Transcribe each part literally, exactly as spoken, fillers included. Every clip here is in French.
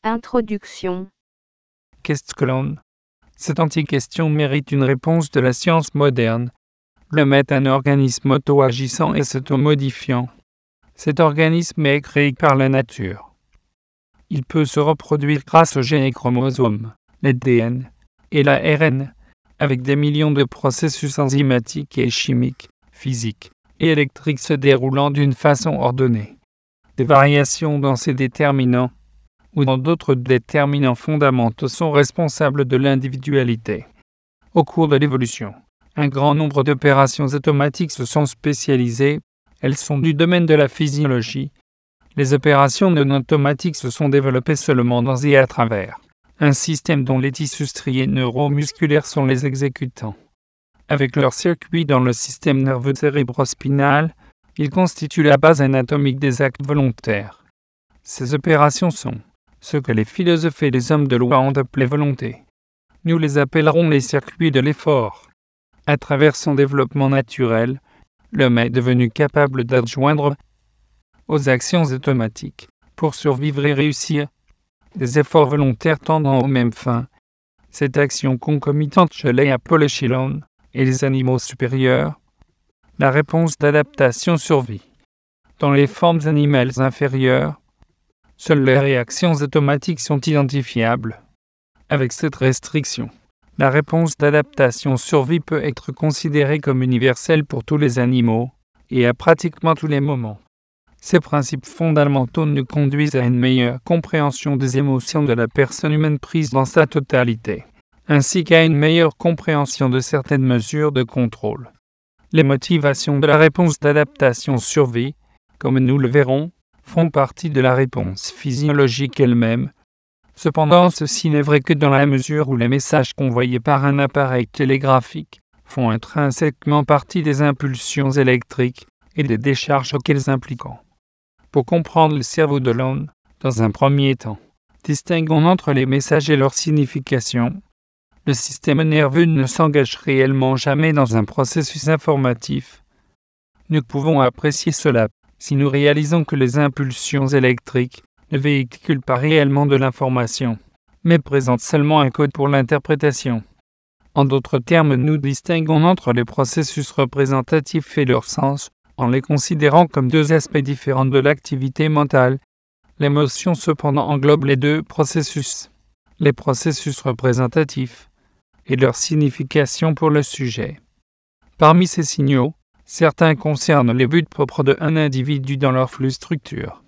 Introduction. Qu'est-ce que l'on? Cette anti-question mérite une réponse de la science moderne. L'homme est un organisme auto-agissant et s'auto-modifiant. Cet organisme est créé par la nature. Il peut se reproduire grâce aux gènes et chromosomes, l'A D N et l'A R N, avec des millions de processus enzymatiques et chimiques, physiques et électriques se déroulant d'une façon ordonnée. Des variations dans ces déterminants ou dans d'autres déterminants fondamentaux sont responsables de l'individualité. Au cours de l'évolution, un grand nombre d'opérations automatiques se sont spécialisées. Elles sont du domaine de la physiologie. Les opérations non automatiques se sont développées seulement dans et à travers un système dont les tissus striés neuromusculaires sont les exécutants. Avec leurs circuits dans le système nerveux cérébrospinal, ils constituent la base anatomique des actes volontaires. Ces opérations sont ce que les philosophes et les hommes de loi ont appelé volonté. Nous les appellerons les circuits de l'effort. À travers son développement naturel, l'homme est devenu capable d'adjoindre aux actions automatiques, pour survivre et réussir, des efforts volontaires tendant aux mêmes fins. Cette action concomitante chez les Apollo et les animaux supérieurs, la réponse d'adaptation survit. Dans les formes animales inférieures, seules les réactions automatiques sont identifiables. Avec cette restriction, la réponse d'adaptation survie peut être considérée comme universelle pour tous les animaux et à pratiquement tous les moments. Ces principes fondamentaux nous conduisent à une meilleure compréhension des émotions de la personne humaine prise dans sa totalité, ainsi qu'à une meilleure compréhension de certaines mesures de contrôle. Les motivations de la réponse d'adaptation survie, comme nous le verrons, font partie de la réponse physiologique elle-même. Cependant, ceci n'est vrai que dans la mesure où les messages convoyés par un appareil télégraphique font intrinsèquement partie des impulsions électriques et des décharges auxquelles impliquent. Pour comprendre le cerveau de l'homme, dans un premier temps, distinguons entre les messages et leur signification. Le système nerveux ne s'engage réellement jamais dans un processus informatif. Nous pouvons apprécier cela si nous réalisons que les impulsions électriques ne véhiculent pas réellement de l'information, mais présentent seulement un code pour l'interprétation. En d'autres termes, nous distinguons entre les processus représentatifs et leur sens, en les considérant comme deux aspects différents de l'activité mentale. L'émotion cependant englobe les deux processus, les processus représentatifs et leur signification pour le sujet. Parmi ces signaux, certains concernent les buts propres d'un individu dans leur flux structure.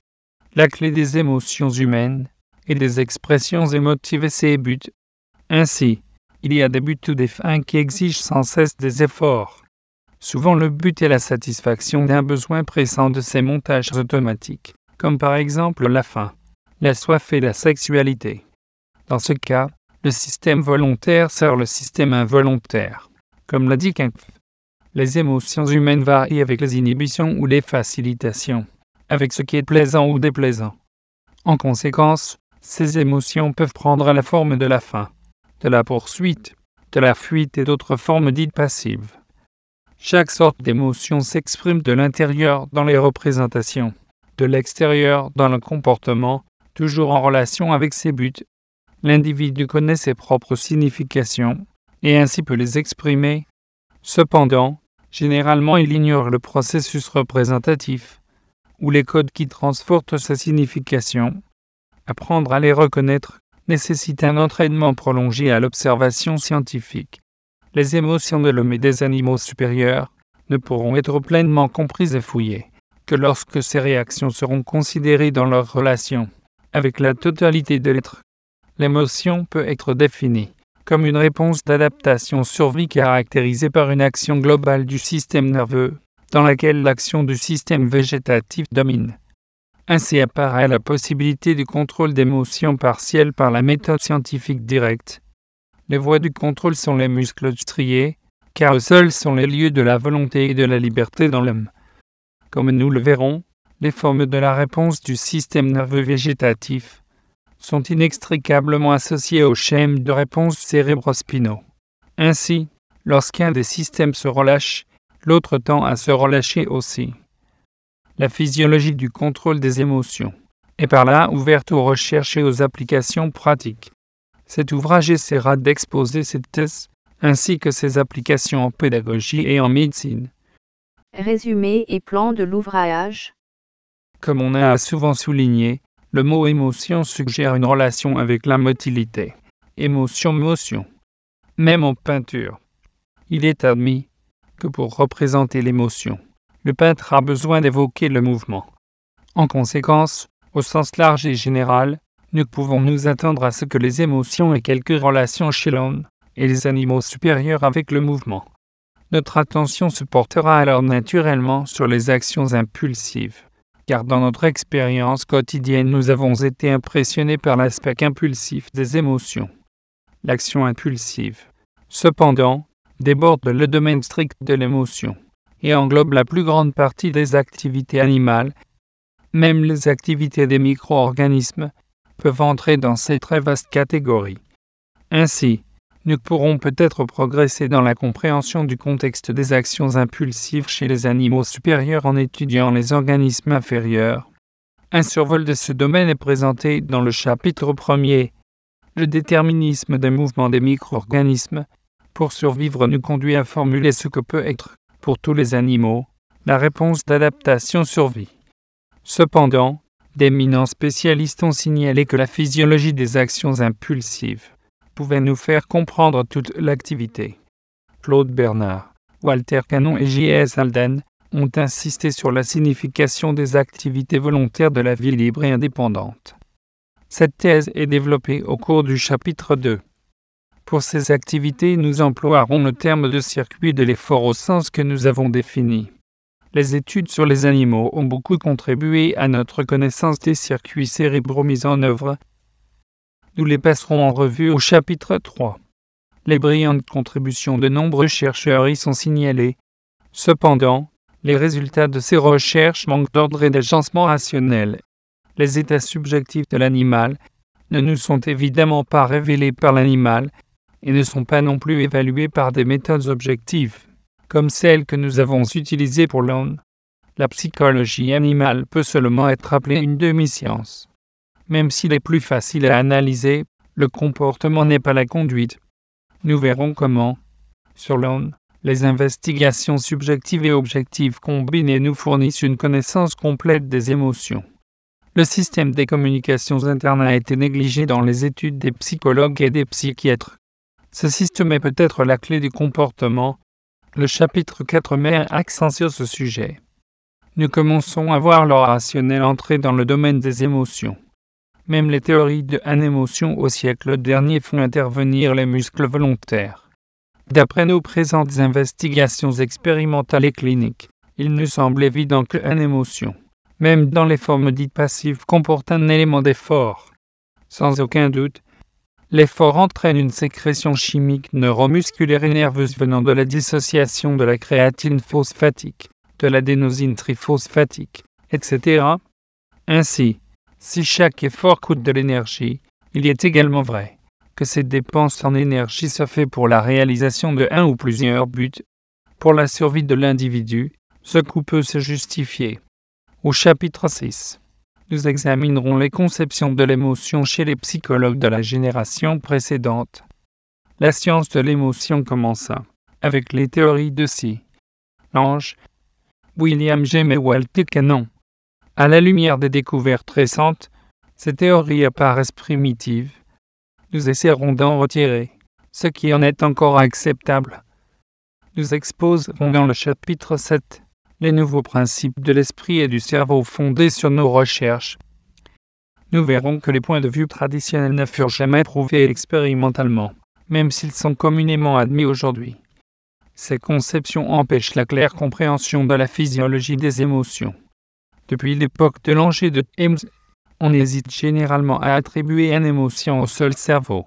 La clé des émotions humaines et des expressions émotives est ses buts. Ainsi, il y a des buts ou des fins qui exigent sans cesse des efforts. Souvent le but est la satisfaction d'un besoin pressant de ces montages automatiques, comme par exemple la faim, la soif et la sexualité. Dans ce cas, le système volontaire sert le système involontaire. Comme l'a dit Kempf, les émotions humaines varient avec les inhibitions ou les facilitations, avec ce qui est plaisant ou déplaisant. En conséquence, ces émotions peuvent prendre la forme de la faim, de la poursuite, de la fuite et d'autres formes dites passives. Chaque sorte d'émotion s'exprime de l'intérieur dans les représentations, de l'extérieur dans le comportement, toujours en relation avec ses buts. L'individu connaît ses propres significations et ainsi peut les exprimer. Cependant, généralement il ignore le processus représentatif ou les codes qui transportent sa signification. Apprendre à les reconnaître nécessite un entraînement prolongé à l'observation scientifique. Les émotions de l'homme et des animaux supérieurs ne pourront être pleinement comprises et fouillées que lorsque ces réactions seront considérées dans leur relation avec la totalité de l'être. L'émotion peut être définie comme une réponse d'adaptation survie caractérisée par une action globale du système nerveux, dans laquelle l'action du système végétatif domine. Ainsi apparaît la possibilité du contrôle d'émotions partielles par la méthode scientifique directe. Les voies du contrôle sont les muscles striés, car eux seuls sont les lieux de la volonté et de la liberté dans l'homme. Comme nous le verrons, les formes de la réponse du système nerveux végétatif sont inextricablement associées aux schèmes de réponse cérébrospinaux. Ainsi, lorsqu'un des systèmes se relâche, l'autre tend à se relâcher aussi. La physiologie du contrôle des émotions et par là ouverte aux recherches et aux applications pratiques. Cet ouvrage essaiera d'exposer cette thèse, ainsi que ses applications en pédagogie et en médecine. Résumé et plan de l'ouvrage. Comme on a souvent souligné, le mot émotion suggère une relation avec la motilité. Émotion, motion. Même en peinture. Il est admis que pour représenter l'émotion, le peintre a besoin d'évoquer le mouvement. En conséquence, au sens large et général, nous pouvons nous attendre à ce que les émotions aient quelques relations chez l'homme et les animaux supérieurs avec le mouvement. Notre attention se portera alors naturellement sur les actions impulsives, car dans notre expérience quotidienne nous avons été impressionnés par l'aspect impulsif des émotions. L'action impulsive, cependant, déborde le domaine strict de l'émotion et englobe la plus grande partie des activités animales. Même les activités des micro-organismes peuvent entrer dans cette très vaste catégorie. Ainsi, nous pourrons peut-être progresser dans la compréhension du contexte des actions impulsives chez les animaux supérieurs en étudiant les organismes inférieurs. Un survol de ce domaine est présenté dans le chapitre premier. Le déterminisme des mouvements des micro-organismes, pour survivre, nous conduit à formuler ce que peut être, pour tous les animaux, la réponse d'adaptation survie. Cependant, d'éminents spécialistes ont signalé que la physiologie des actions impulsives pouvait nous faire comprendre toute l'activité. Claude Bernard, Walter Cannon et J S Alden ont insisté sur la signification des activités volontaires de la vie libre et indépendante. Cette thèse est développée au cours du chapitre deux. Pour ces activités, nous emploierons le terme de circuit de l'effort au sens que nous avons défini. Les études sur les animaux ont beaucoup contribué à notre connaissance des circuits cérébraux mis en œuvre. Nous les passerons en revue au chapitre trois. Les brillantes contributions de nombreux chercheurs y sont signalées. Cependant, les résultats de ces recherches manquent d'ordre et d'agencement rationnel. Les états subjectifs de l'animal ne nous sont évidemment pas révélés par l'animal et ne sont pas non plus évalués par des méthodes objectives, comme celles que nous avons utilisées pour l'homme. La psychologie animale peut seulement être appelée une demi-science. Même s'il est plus facile à analyser, le comportement n'est pas la conduite. Nous verrons comment, sur l'homme, les investigations subjectives et objectives combinées nous fournissent une connaissance complète des émotions. Le système des communications internes a été négligé dans les études des psychologues et des psychiatres. Ce système est peut-être la clé du comportement. Le chapitre quatre met un accent sur ce sujet. Nous commençons à voir le rationnel entrer dans le domaine des émotions. Même les théories de l'émotion au siècle dernier font intervenir les muscles volontaires. D'après nos présentes investigations expérimentales et cliniques, il nous semble évident que l'émotion, même dans les formes dites passives, comporte un élément d'effort. Sans aucun doute, l'effort entraîne une sécrétion chimique neuromusculaire et nerveuse venant de la dissociation de la créatine phosphatique, de l'adénosine triphosphatique, et cetera. Ainsi, si chaque effort coûte de l'énergie, il est également vrai que cette dépense en énergie se fait pour la réalisation de un ou plusieurs buts. Pour la survie de l'individu, ce coût peut se justifier. Au chapitre six, nous examinerons les conceptions de l'émotion chez les psychologues de la génération précédente. La science de l'émotion commença avec les théories de C. Lange, William James et Walter Cannon. À la lumière des découvertes récentes, ces théories apparaissent primitives. Nous essaierons d'en retirer ce qui en est encore acceptable. Nous exposerons dans le chapitre sept les nouveaux principes de l'esprit et du cerveau fondés sur nos recherches. Nous verrons que les points de vue traditionnels ne furent jamais prouvés expérimentalement, même s'ils sont communément admis aujourd'hui. Ces conceptions empêchent la claire compréhension de la physiologie des émotions. Depuis l'époque de Lange et de James, on hésite généralement à attribuer une émotion au seul cerveau.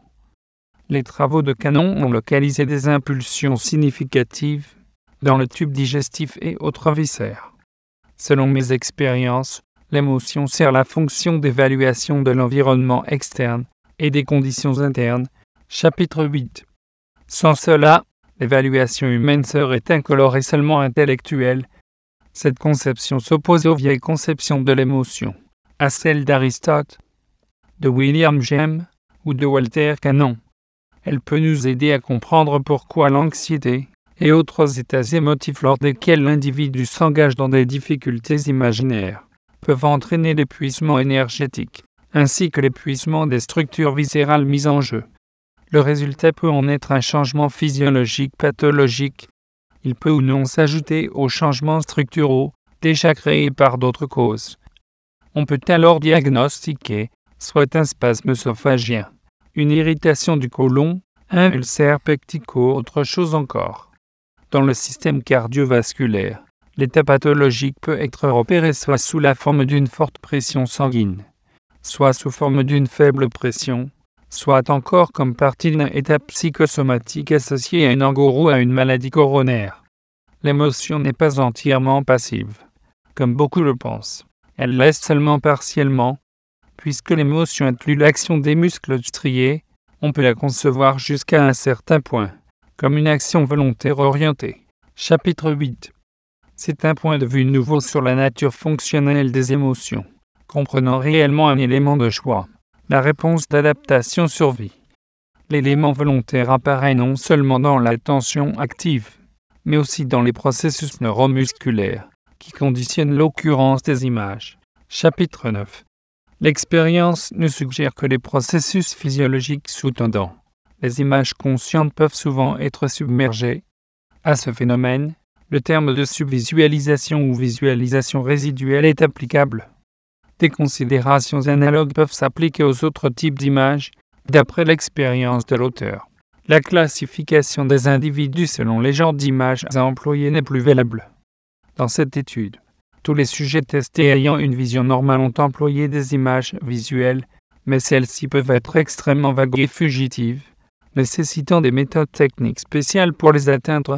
Les travaux de Cannon ont localisé des impulsions significatives dans le tube digestif et autres viscères. Selon mes expériences, l'émotion sert la fonction d'évaluation de l'environnement externe et des conditions internes. Chapitre huit. Sans cela, l'évaluation humaine serait incolore et seulement intellectuelle. Cette conception s'oppose aux vieilles conceptions de l'émotion, à celle d'Aristote, de William James ou de Walter Cannon. Elle peut nous aider à comprendre pourquoi l'anxiété et autres états émotifs lors desquels l'individu s'engage dans des difficultés imaginaires peuvent entraîner l'épuisement énergétique, ainsi que l'épuisement des structures viscérales mises en jeu. Le résultat peut en être un changement physiologique pathologique. Il peut ou non s'ajouter aux changements structuraux déjà créés par d'autres causes. On peut alors diagnostiquer soit un spasme œsophagien, une irritation du côlon, un ulcère pectique ou autre chose encore. Dans le système cardiovasculaire, l'état pathologique peut être repéré soit sous la forme d'une forte pression sanguine, soit sous forme d'une faible pression, soit encore comme partie d'un état psychosomatique associé à une angor ou à une maladie coronaire. L'émotion n'est pas entièrement passive, comme beaucoup le pensent. Elle l'est seulement partiellement. Puisque l'émotion inclut l'action des muscles striés, on peut la concevoir jusqu'à un certain point, comme une action volontaire orientée. Chapitre huit. C'est un point de vue nouveau sur la nature fonctionnelle des émotions, comprenant réellement un élément de choix, la réponse d'adaptation survie. L'élément volontaire apparaît non seulement dans l'attention active, mais aussi dans les processus neuromusculaires, qui conditionnent l'occurrence des images. Chapitre neuf. L'expérience nous suggère que les processus physiologiques sous-tendant les images conscientes peuvent souvent être submergés. À ce phénomène, le terme de subvisualisation ou visualisation résiduelle est applicable. Des considérations analogues peuvent s'appliquer aux autres types d'images, d'après l'expérience de l'auteur. La classification des individus selon les genres d'images à employer n'est plus valable. Dans cette étude, tous les sujets testés ayant une vision normale ont employé des images visuelles, mais celles-ci peuvent être extrêmement vagues et fugitives, nécessitant des méthodes techniques spéciales pour les atteindre.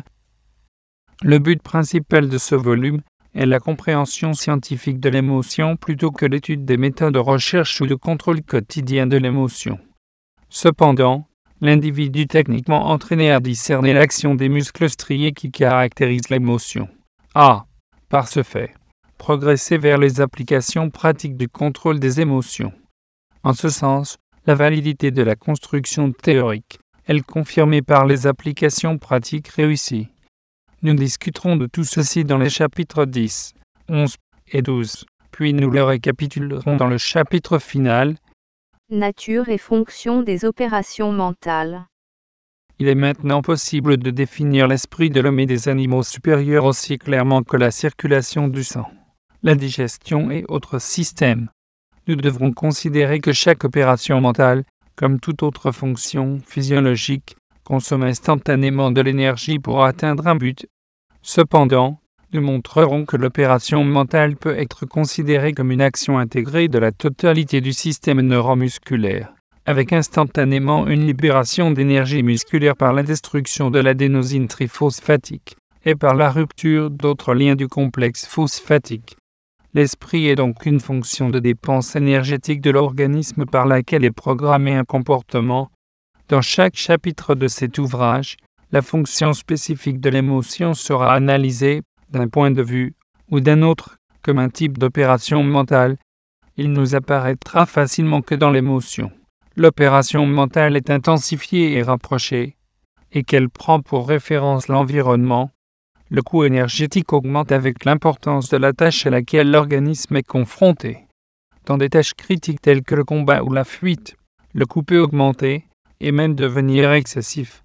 Le but principal de ce volume est la compréhension scientifique de l'émotion plutôt que l'étude des méthodes de recherche ou de contrôle quotidien de l'émotion. Cependant, l'individu techniquement entraîné à discerner l'action des muscles striés qui caractérisent l'émotion a, par ce fait, progresser vers les applications pratiques du contrôle des émotions. En ce sens, la validité de la construction théorique est confirmée par les applications pratiques réussies. Nous discuterons de tout ceci dans les chapitres dix, onze et douze, puis nous le récapitulerons dans le chapitre final. Nature et fonction des opérations mentales. Il est maintenant possible de définir l'esprit de l'homme et des animaux supérieurs aussi clairement que la circulation du sang, la digestion et autres systèmes. Nous devrons considérer que chaque opération mentale, comme toute autre fonction physiologique, consomme instantanément de l'énergie pour atteindre un but. Cependant, nous montrerons que l'opération mentale peut être considérée comme une action intégrée de la totalité du système neuromusculaire, avec instantanément une libération d'énergie musculaire par la destruction de l'adénosine triphosphatique et par la rupture d'autres liens du complexe phosphatique. L'esprit est donc une fonction de dépense énergétique de l'organisme par laquelle est programmé un comportement. Dans chaque chapitre de cet ouvrage, la fonction spécifique de l'émotion sera analysée, d'un point de vue ou d'un autre, comme un type d'opération mentale. Il nous apparaîtra facilement que dans l'émotion, l'opération mentale est intensifiée et rapprochée, et qu'elle prend pour référence l'environnement. Le coût énergétique augmente avec l'importance de la tâche à laquelle l'organisme est confronté. Dans des tâches critiques telles que le combat ou la fuite, le coût peut augmenter, et même devenir excessif.